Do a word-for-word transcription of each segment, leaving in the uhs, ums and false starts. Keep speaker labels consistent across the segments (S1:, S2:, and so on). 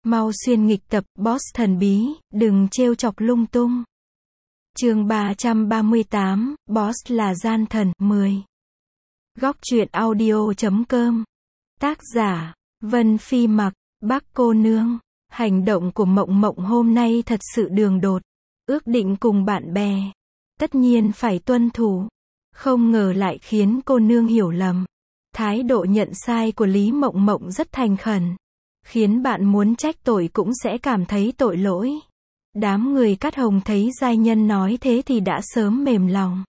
S1: Mau xuyên nghịch tập, boss thần bí, đừng trêu chọc lung tung. Chương ba trăm ba mươi tám, boss là gian thần, mười. Góc truyện audio chấm com. Tác giả, Vân Phi Mặc, Bắc cô nương. Hành động của Mộng Mộng hôm nay thật sự đường đột. Ước định cùng bạn bè, tất nhiên phải tuân thủ. Không ngờ lại khiến cô nương hiểu lầm. Thái độ nhận sai của Lý Mộng Mộng rất thành khẩn, khiến bạn muốn trách tội cũng sẽ cảm thấy tội lỗi. Đám người Cát Hồng thấy giai nhân nói thế thì đã sớm mềm lòng.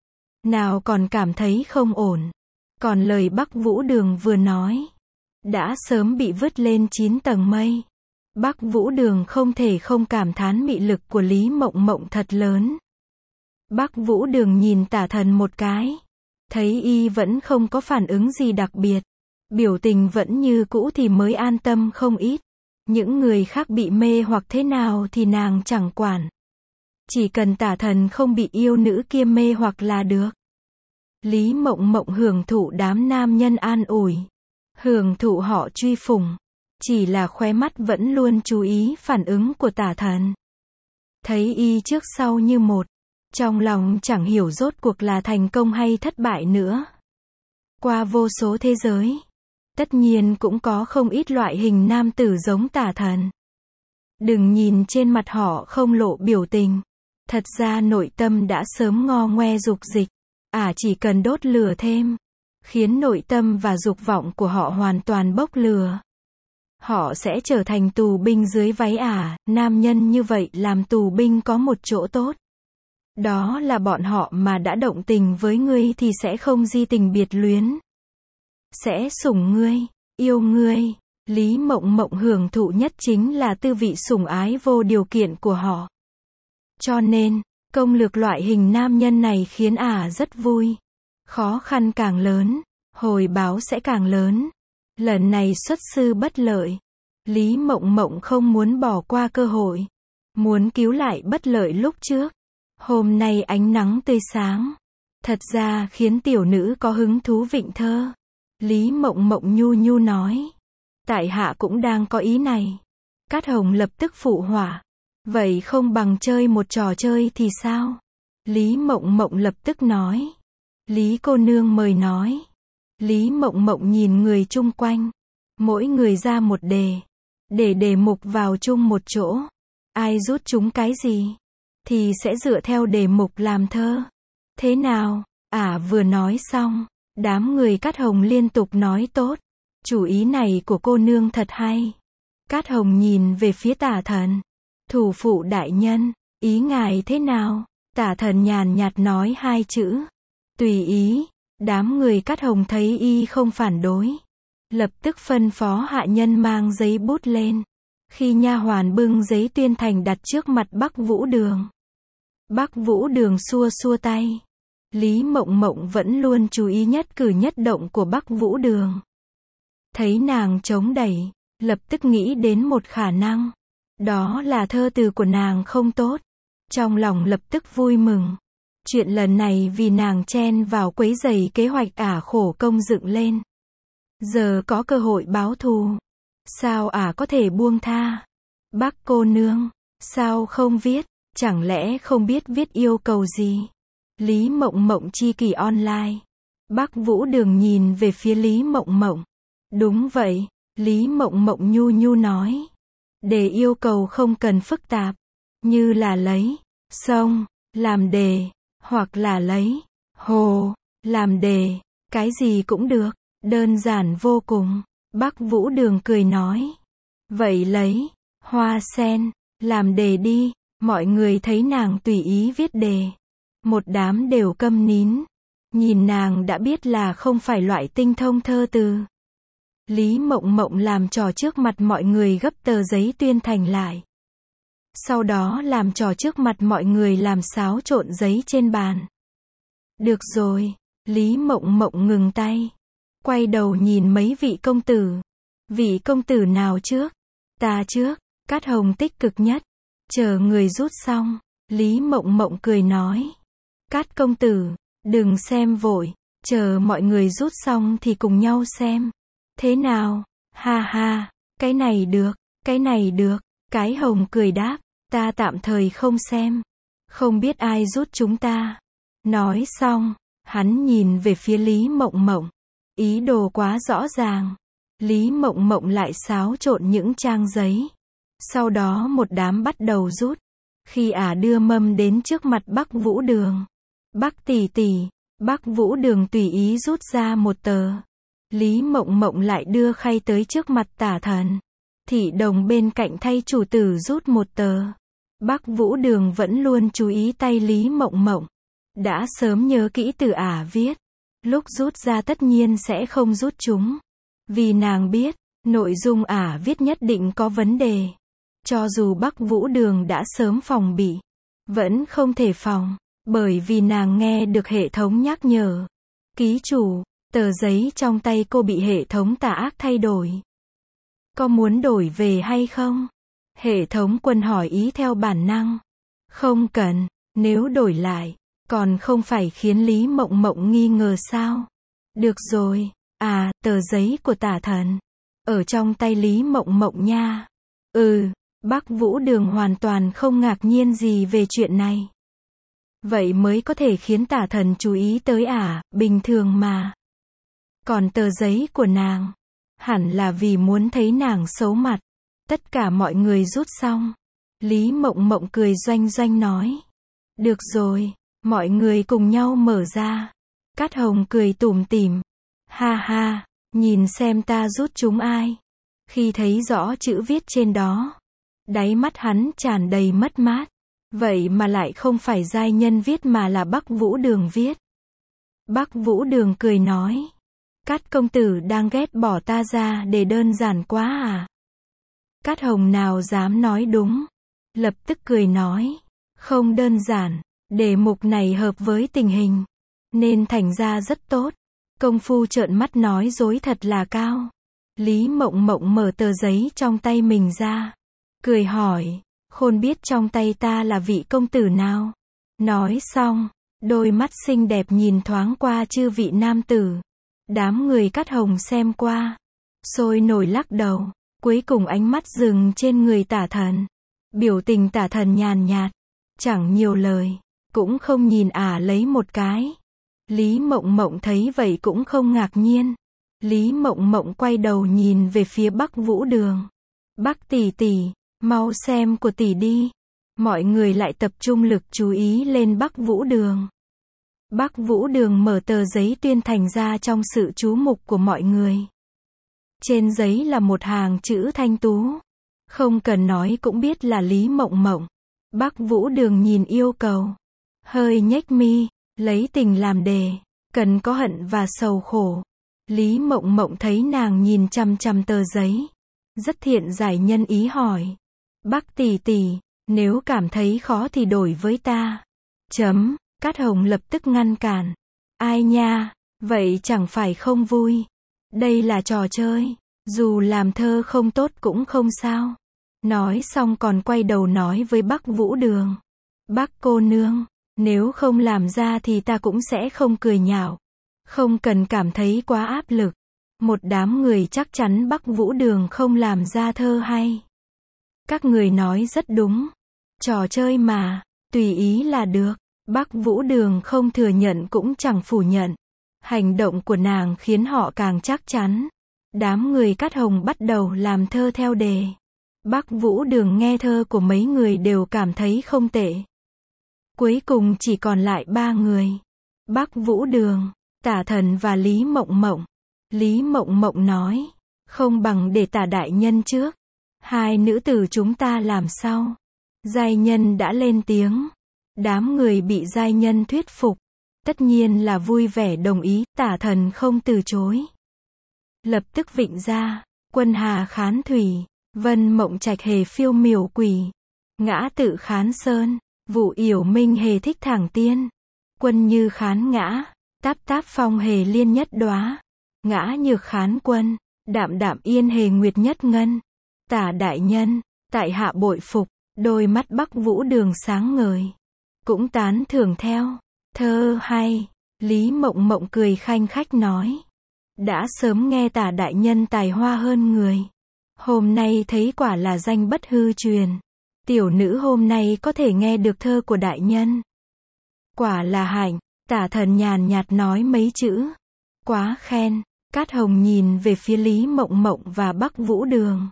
S1: Nào còn cảm thấy không ổn. Còn lời Bắc Vũ Đường vừa nói, đã sớm bị vứt lên chín tầng mây. Bắc Vũ Đường không thể không cảm thán mị lực của Lý Mộng Mộng thật lớn. Bắc Vũ Đường nhìn Tả Thần một cái, thấy y vẫn không có phản ứng gì đặc biệt, biểu tình vẫn như cũ thì mới an tâm không ít. Những người khác bị mê hoặc thế nào thì nàng chẳng quản. Chỉ cần Tả Thần không bị yêu nữ kia mê hoặc là được. Lý Mộng Mộng hưởng thụ đám nam nhân an ủi, hưởng thụ họ truy phủng, chỉ là khóe mắt vẫn luôn chú ý phản ứng của Tả Thần. Thấy y trước sau như một, trong lòng chẳng hiểu rốt cuộc là thành công hay thất bại nữa. Qua vô số thế giới, tất nhiên cũng có không ít loại hình nam tử giống Tả Thần. Đừng nhìn trên mặt họ không lộ biểu tình, thật ra nội tâm đã sớm ngo ngoe dục dịch. À chỉ cần đốt lửa thêm, khiến nội tâm và dục vọng của họ hoàn toàn bốc lửa. Họ sẽ trở thành tù binh dưới váy ả. Nam nhân như vậy làm tù binh có một chỗ tốt, đó là bọn họ mà đã động tình với ngươi thì sẽ không di tình biệt luyến, sẽ sủng ngươi, yêu ngươi. Lý Mộng Mộng hưởng thụ nhất chính là tư vị sủng ái vô điều kiện của họ. Cho nên, công lược loại hình nam nhân này khiến ả rất vui. Khó khăn càng lớn, hồi báo sẽ càng lớn. Lần này xuất sư bất lợi, Lý Mộng Mộng không muốn bỏ qua cơ hội, muốn cứu lại bất lợi lúc trước. Hôm nay ánh nắng tươi sáng, thật ra khiến tiểu nữ có hứng thú vịnh thơ. Lý Mộng Mộng nhu nhu nói, tại hạ cũng đang có ý này. Cát Hồng lập tức phụ họa, vậy không bằng chơi một trò chơi thì sao? Lý Mộng Mộng lập tức nói, Lý cô nương mời nói. Lý Mộng Mộng nhìn người chung quanh, mỗi người ra một đề, để đề mục vào chung một chỗ. Ai rút chúng cái gì, thì sẽ dựa theo đề mục làm thơ. Thế nào? Ả à, vừa nói xong, đám người Cát Hồng liên tục nói tốt. Chủ ý này của cô nương thật hay. Cát Hồng nhìn về phía Tả Thần. Thủ phụ đại nhân, ý ngài thế nào? Tả Thần nhàn nhạt nói hai chữ, tùy ý. Đám người Cát Hồng thấy y không phản đối, lập tức phân phó hạ nhân mang giấy bút lên. Khi nha hoàn bưng giấy tuyên thành đặt trước mặt Bắc Vũ Đường, Bắc Vũ Đường xua xua tay. Lý Mộng Mộng vẫn luôn chú ý nhất cử nhất động của Bắc Vũ Đường. Thấy nàng chống đẩy, lập tức nghĩ đến một khả năng, đó là thơ từ của nàng không tốt. Trong lòng lập tức vui mừng. Chuyện lần này vì nàng chen vào quấy rầy kế hoạch ả khổ công dựng lên. Giờ có cơ hội báo thù, sao ả có thể buông tha? Bắc cô nương, sao không viết? Chẳng lẽ không biết viết yêu cầu gì? Lý Mộng Mộng chi kỷ online. Bắc Vũ Đường nhìn về phía Lý Mộng Mộng. Đúng vậy, Lý Mộng Mộng nhu nhu nói. Đề yêu cầu không cần phức tạp, như là lấy sông làm đề, hoặc là lấy hồ làm đề, cái gì cũng được, đơn giản vô cùng. Bắc Vũ Đường cười nói, vậy lấy hoa sen làm đề đi. Mọi người thấy nàng tùy ý viết đề, một đám đều câm nín. Nhìn nàng đã biết là không phải loại tinh thông thơ từ. Lý Mộng Mộng làm trò trước mặt mọi người gấp tờ giấy tuyên thành lại. Sau đó làm trò trước mặt mọi người làm xáo trộn giấy trên bàn. Được rồi, Lý Mộng Mộng ngừng tay, quay đầu nhìn mấy vị công tử. Vị công tử nào trước? Ta trước. Cát Hồng tích cực nhất. Chờ người rút xong, Lý Mộng Mộng cười nói, Cát công tử, đừng xem vội, chờ mọi người rút xong thì cùng nhau xem. Thế nào? Ha ha, cái này được. Cái này được. Cái hồng cười đáp, ta tạm thời không xem. Không biết ai rút chúng ta. Nói xong, hắn nhìn về phía Lý Mộng Mộng. Ý đồ quá rõ ràng. Lý Mộng Mộng lại xáo trộn những trang giấy. Sau đó một đám bắt đầu rút. Khi ả đưa mâm đến trước mặt Bắc Vũ Đường. Bắc tỷ tỷ, Bắc Vũ Đường tùy ý rút ra một tờ. Lý Mộng Mộng lại đưa khay tới trước mặt Tả Thần. Thị đồng bên cạnh thay chủ tử rút một tờ. Bắc Vũ Đường vẫn luôn chú ý tay Lý Mộng Mộng. Đã sớm nhớ kỹ từ ả viết. Lúc rút ra tất nhiên sẽ không rút chúng. Vì nàng biết, nội dung ả viết nhất định có vấn đề. Cho dù Bắc Vũ Đường đã sớm phòng bị, vẫn không thể phòng, bởi vì nàng nghe được hệ thống nhắc nhở. Ký chủ, tờ giấy trong tay cô bị hệ thống tà ác thay đổi. Có muốn đổi về hay không? Hệ thống Quân hỏi ý theo bản năng. Không cần, nếu đổi lại, còn không phải khiến Lý Mộng Mộng nghi ngờ sao? Được rồi, à, tờ giấy của Tả Thần. Ở trong tay Lý Mộng Mộng nha. Ừ, Bắc Vũ Đường hoàn toàn không ngạc nhiên gì về chuyện này. Vậy mới có thể khiến Tả Thần chú ý tới ả, bình thường mà. Còn tờ giấy của nàng, hẳn là vì muốn thấy nàng xấu mặt. Tất cả mọi người rút xong. Lý Mộng Mộng cười doanh doanh nói. Được rồi, mọi người cùng nhau mở ra. Cát Hồng cười tủm tỉm. Ha ha, nhìn xem ta rút chúng ai. Khi thấy rõ chữ viết trên đó, đáy mắt hắn tràn đầy mất mát. Vậy mà lại không phải giai nhân viết mà là Bắc Vũ Đường viết. Bắc Vũ Đường cười nói. Cát công tử đang ghét bỏ ta ra để đơn giản quá à? Cát Hồng nào dám nói đúng. Lập tức cười nói. Không đơn giản, đề mục này hợp với tình hình. Nên thành ra rất tốt. Công phu trợn mắt nói dối thật là cao. Lý Mộng Mộng mở tờ giấy trong tay mình ra. Cười hỏi. Khôn biết trong tay ta là vị công tử nào? Nói xong, đôi mắt xinh đẹp nhìn thoáng qua chư vị nam tử. Đám người Cát Hồng xem qua, sôi nổi lắc đầu. Cuối cùng ánh mắt dừng trên người Tả Thần. Biểu tình Tả Thần nhàn nhạt, chẳng nhiều lời, cũng không nhìn ả lấy một cái. Lý Mộng Mộng thấy vậy cũng không ngạc nhiên. Lý Mộng Mộng quay đầu nhìn về phía Bắc Vũ Đường. Bắc tỷ tỷ, mau xem của tỷ đi. Mọi người lại tập trung lực chú ý lên Bắc Vũ Đường. Bắc Vũ Đường mở tờ giấy tuyên thành ra trong sự chú mục của mọi người. Trên giấy là một hàng chữ thanh tú. Không cần nói cũng biết là Lý Mộng Mộng. Bắc Vũ Đường nhìn yêu cầu. Hơi nhếch mi, lấy tình làm đề. Cần có hận và sầu khổ. Lý Mộng Mộng thấy nàng nhìn chằm chằm tờ giấy. Rất thiện giải nhân ý hỏi. Bắc tỷ tỷ, nếu cảm thấy khó thì đổi với ta. Chấm, Cát Hồng lập tức ngăn cản. Ai nha, vậy chẳng phải không vui. Đây là trò chơi, dù làm thơ không tốt cũng không sao. Nói xong còn quay đầu nói với Bắc Vũ Đường. Bác cô nương, nếu không làm ra thì ta cũng sẽ không cười nhạo. Không cần cảm thấy quá áp lực. Một đám người chắc chắn Bắc Vũ Đường không làm ra thơ hay. Các người nói rất đúng. Trò chơi mà, tùy ý là được. Bắc Vũ Đường không thừa nhận cũng chẳng phủ nhận. Hành động của nàng khiến họ càng chắc chắn. Đám người Cát Hồng bắt đầu làm thơ theo đề. Bắc Vũ Đường nghe thơ của mấy người đều cảm thấy không tệ. Cuối cùng chỉ còn lại ba người. Bắc Vũ Đường, Tả Thần và Lý Mộng Mộng. Lý Mộng Mộng nói, không bằng để Tả đại nhân trước. Hai nữ tử chúng ta làm sau. Giai nhân đã lên tiếng. Đám người bị giai nhân thuyết phục. Tất nhiên là vui vẻ đồng ý, Tả Thần không từ chối. Lập tức vịnh ra, quân hà khán thủy, vân mộng trạch hề phiêu miểu quỷ. Ngã tự khán sơn, vụ yểu minh hề thích thẳng tiên. Quân như khán ngã, táp táp phong hề liên nhất đóa. Ngã nhược khán quân, đạm đạm yên hề nguyệt nhất ngân. Tả đại nhân, tại hạ bội phục, đôi mắt Bắc Vũ Đường sáng ngời. Cũng tán thưởng theo. Thơ hay. Lý Mộng Mộng cười khanh khách nói. Đã sớm nghe Tả đại nhân tài hoa hơn người. Hôm nay thấy quả là danh bất hư truyền. Tiểu nữ hôm nay có thể nghe được thơ của đại nhân. Quả là hạnh, Tả Thần nhàn nhạt nói mấy chữ. Quá khen. Cát Hồng nhìn về phía Lý Mộng Mộng và Bắc Vũ Đường.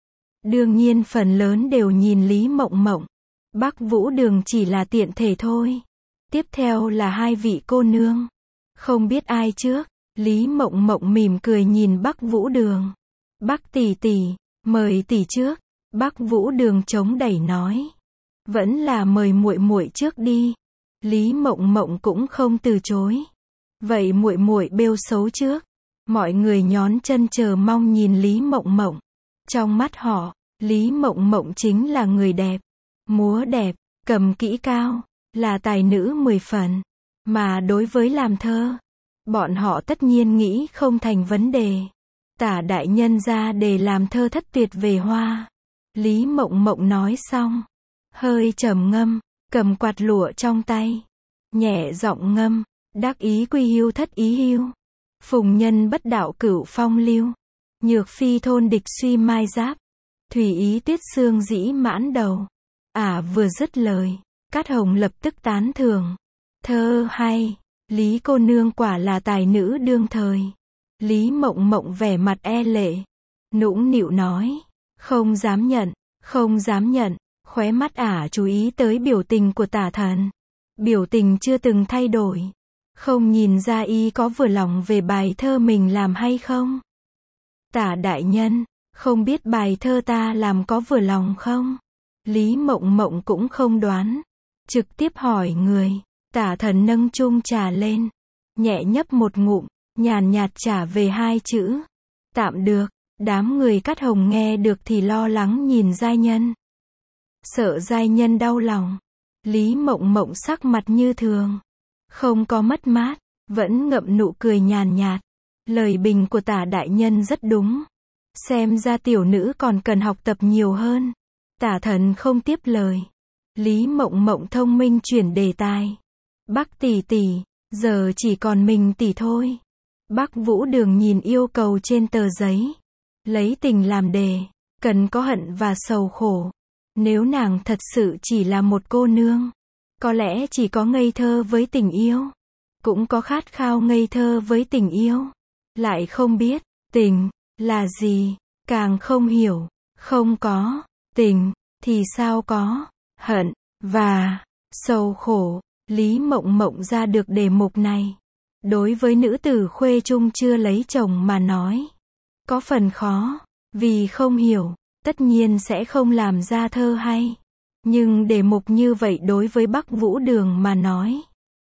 S1: Đương nhiên phần lớn đều nhìn Lý Mộng Mộng. Bắc Vũ Đường chỉ là tiện thể thôi. Tiếp theo là hai vị cô nương. Không biết ai trước. Lý Mộng Mộng mỉm cười nhìn Bắc Vũ Đường. Bắc tỷ tỷ, mời tỷ trước. Bắc Vũ Đường chống đẩy nói. Vẫn là mời muội muội trước đi. Lý Mộng Mộng cũng không từ chối. Vậy muội muội bêu xấu trước. Mọi người nhón chân chờ mong nhìn Lý Mộng Mộng. Trong mắt họ, Lý Mộng Mộng chính là người đẹp. Múa đẹp, cầm kỹ cao, là tài nữ mười phần. Mà đối với làm thơ, bọn họ tất nhiên nghĩ không thành vấn đề. Tả đại nhân ra để làm thơ thất tuyệt về hoa. Lý Mộng Mộng nói xong, hơi trầm ngâm, cầm quạt lụa trong tay, nhẹ giọng ngâm, đắc ý quy hiu thất ý hiu. Phùng nhân bất đạo cửu phong lưu. Nhược phi thôn địch suy mai giáp. Thủy ý tuyết sương dĩ mãn đầu. Ả à, vừa dứt lời, Cát Hồng lập tức tán thưởng. Thơ hay, Lý cô nương quả là tài nữ đương thời. Lý Mộng Mộng vẻ mặt e lệ, nũng nịu nói. Không dám nhận, không dám nhận. Khóe mắt Ả à chú ý tới biểu tình của Tả Thần. Biểu tình chưa từng thay đổi. Không nhìn ra y có vừa lòng về bài thơ mình làm hay không? Tả đại nhân, không biết bài thơ ta làm có vừa lòng không? Lý Mộng Mộng cũng không đoán. Trực tiếp hỏi người. Tả Thần nâng chung trà lên. Nhẹ nhấp một ngụm, nhàn nhạt trả về hai chữ. Tạm được. Đám người Cát Hồng nghe được thì lo lắng nhìn giai nhân. Sợ giai nhân đau lòng. Lý Mộng Mộng sắc mặt như thường. Không có mất mát, vẫn ngậm nụ cười nhàn nhạt. Lời bình của Tả đại nhân rất đúng. Xem ra tiểu nữ còn cần học tập nhiều hơn. Tả Thần không tiếp lời. Lý Mộng Mộng thông minh chuyển đề tài. Bắc tỷ tỷ, giờ chỉ còn mình tỷ thôi. Bắc Vũ Đường nhìn yêu cầu trên tờ giấy. Lấy tình làm đề, cần có hận và sầu khổ. Nếu nàng thật sự chỉ là một cô nương, có lẽ chỉ có ngây thơ với tình yêu, cũng có khát khao ngây thơ với tình yêu, lại không biết tình là gì, càng không hiểu, không có tình thì sao có hận và sầu khổ. Lý Mộng Mộng ra được đề mục này, đối với nữ tử khuê trung chưa lấy chồng mà nói, có phần khó, vì không hiểu, tất nhiên sẽ không làm ra thơ hay. Nhưng đề mục như vậy đối với Bắc Vũ Đường mà nói,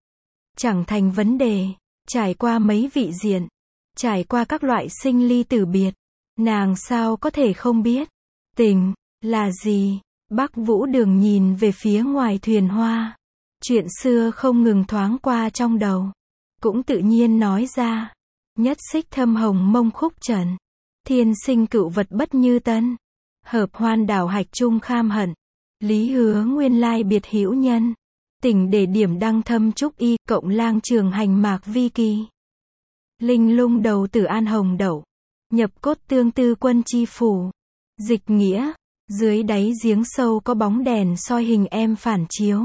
S1: chẳng thành vấn đề. Trải qua mấy vị diện, trải qua các loại sinh ly tử biệt, nàng sao có thể không biết tình là gì. Bắc Vũ Đường nhìn về phía ngoài thuyền hoa. Chuyện xưa không ngừng thoáng qua trong đầu, cũng tự nhiên nói ra. Nhất xích thâm hồng mông khúc trần, thiên sinh cựu vật bất như tân. Hợp hoan đảo hạch chung kham hận, lý hứa nguyên lai biệt hữu nhân. Tỉnh để điểm đăng thâm trúc y, cộng lang trường hành mạc vi kỳ. Linh lung đầu tử an hồng đậu, nhập cốt tương tư quân chi phủ. Dịch nghĩa, dưới đáy giếng sâu có bóng đèn soi hình em phản chiếu.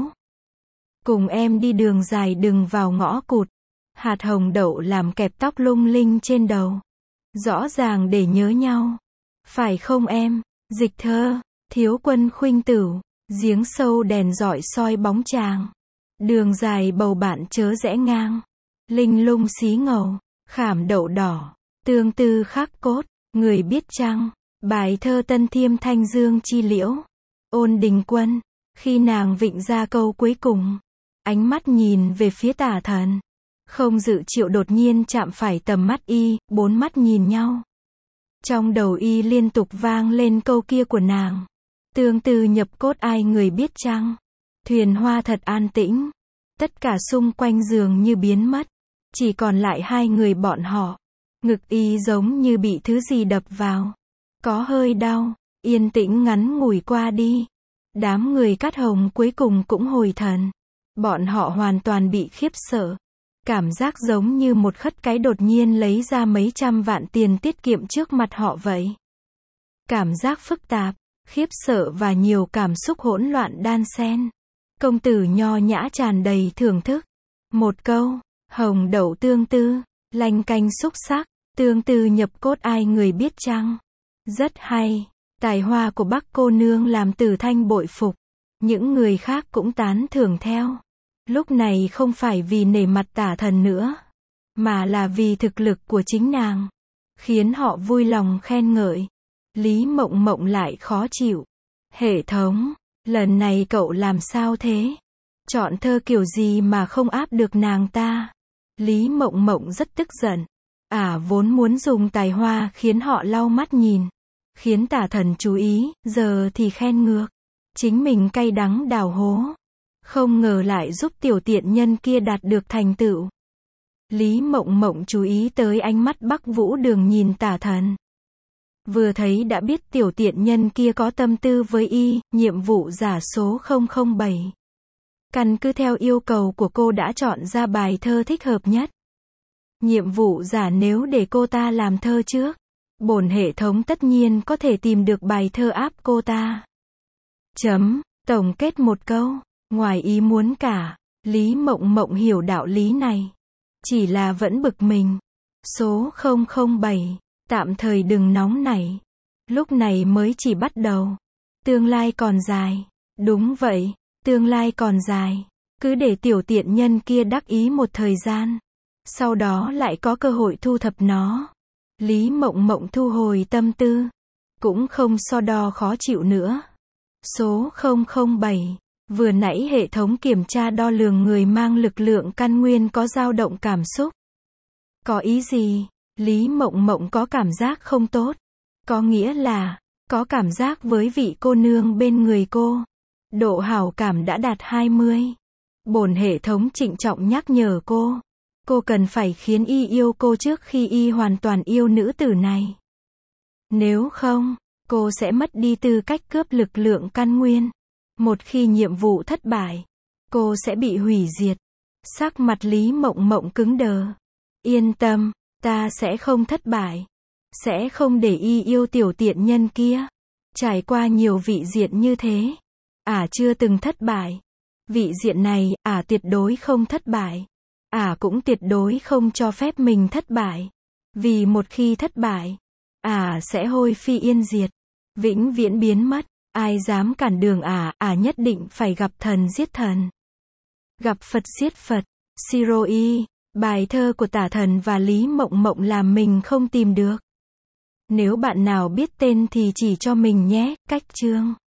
S1: Cùng em đi đường dài đừng vào ngõ cụt. Hạt hồng đậu làm kẹp tóc lung linh trên đầu. Rõ ràng để nhớ nhau. Phải không em? Dịch thơ, thiếu quân khuynh tửu, giếng sâu đèn rọi soi bóng chàng. Đường dài bầu bạn chớ rẽ ngang. Linh lung xí ngầu, khảm đậu đỏ, tương tư khắc cốt, người biết chăng? Bài thơ Tân Thiêm Thanh Dương chi liễu. Ôn Đình Quân, khi nàng vịnh ra câu cuối cùng, ánh mắt nhìn về phía Tả Thần. Không dự triệu đột nhiên chạm phải tầm mắt y, bốn mắt nhìn nhau. Trong đầu y liên tục vang lên câu kia của nàng. Tương tư nhập cốt ai người biết chăng? Thuyền hoa thật an tĩnh. Tất cả xung quanh dường như biến mất. Chỉ còn lại hai người bọn họ. Ngực y giống như bị thứ gì đập vào. Có hơi đau. Yên tĩnh ngắn ngủi qua đi. Đám người Cát Hồng cuối cùng cũng hồi thần. Bọn họ hoàn toàn bị khiếp sợ. Cảm giác giống như một khất cái đột nhiên lấy ra mấy trăm vạn tiền tiết kiệm trước mặt họ vậy. Cảm giác phức tạp, khiếp sợ và nhiều cảm xúc hỗn loạn đan xen. Công tử nho nhã tràn đầy thưởng thức. Một câu, hồng đậu tương tư, lanh canh xúc sắc, tương tư nhập cốt ai người biết chăng? Rất hay. Tài hoa của Bắc cô nương làm Tử Thanh bội phục. Những người khác cũng tán thưởng theo. Lúc này không phải vì nể mặt Tả Thần nữa, mà là vì thực lực của chính nàng, khiến họ vui lòng khen ngợi. Lý Mộng Mộng lại khó chịu. Hệ thống, lần này cậu làm sao thế? Chọn thơ kiểu gì mà không áp được nàng ta? Lý Mộng Mộng rất tức giận. Ả à, vốn muốn dùng tài hoa khiến họ lau mắt nhìn, khiến Tả Thần chú ý, giờ thì khen ngược. Chính mình cay đắng đào hố. Không ngờ lại giúp tiểu tiện nhân kia đạt được thành tựu. Lý Mộng Mộng chú ý tới ánh mắt Bắc Vũ Đường nhìn Tả Thần. Vừa thấy đã biết tiểu tiện nhân kia có tâm tư với y, nhiệm vụ giả số không không bảy. Căn cứ theo yêu cầu của cô đã chọn ra bài thơ thích hợp nhất. Nhiệm vụ giả nếu để cô ta làm thơ trước, bổn hệ thống tất nhiên có thể tìm được bài thơ áp cô ta. Chấm, tổng kết một câu, ngoài ý muốn cả, Lý Mộng Mộng hiểu đạo lý này. Chỉ là vẫn bực mình. Số không không bảy, tạm thời đừng nóng nảy. Lúc này mới chỉ bắt đầu. Tương lai còn dài. Đúng vậy, tương lai còn dài. Cứ để tiểu tiện nhân kia đắc ý một thời gian. Sau đó lại có cơ hội thu thập nó. Lý Mộng Mộng thu hồi tâm tư. Cũng không so đo khó chịu nữa. Số không không bảy. Vừa nãy hệ thống kiểm tra đo lường người mang lực lượng căn nguyên có dao động cảm xúc. Có ý gì? Lý Mộng Mộng có cảm giác không tốt. Có nghĩa là, có cảm giác với vị cô nương bên người cô. Độ hảo cảm đã đạt hai mươi. Bổn hệ thống trịnh trọng nhắc nhở cô. Cô cần phải khiến y yêu cô trước khi y hoàn toàn yêu nữ tử này. Nếu không, cô sẽ mất đi tư cách cướp lực lượng căn nguyên. Một khi nhiệm vụ thất bại, cô sẽ bị hủy diệt. Sắc mặt Lý Mộng Mộng cứng đờ. Yên tâm, ta sẽ không thất bại. Sẽ không để y yêu tiểu tiện nhân kia. Trải qua nhiều vị diện như thế, Ả à chưa từng thất bại. Vị diện này, Ả à tuyệt đối không thất bại. Ả à cũng tuyệt đối không cho phép mình thất bại. Vì một khi thất bại, Ả à sẽ hôi phi yên diệt. Vĩnh viễn biến mất. Ai dám cản đường Ả, Ả nhất định phải gặp thần giết thần. Gặp Phật giết Phật. Siroi, bài thơ của Tả Thần và Lý Mộng Mộng làm mình không tìm được. Nếu bạn nào biết tên thì chỉ cho mình nhé, cách chương.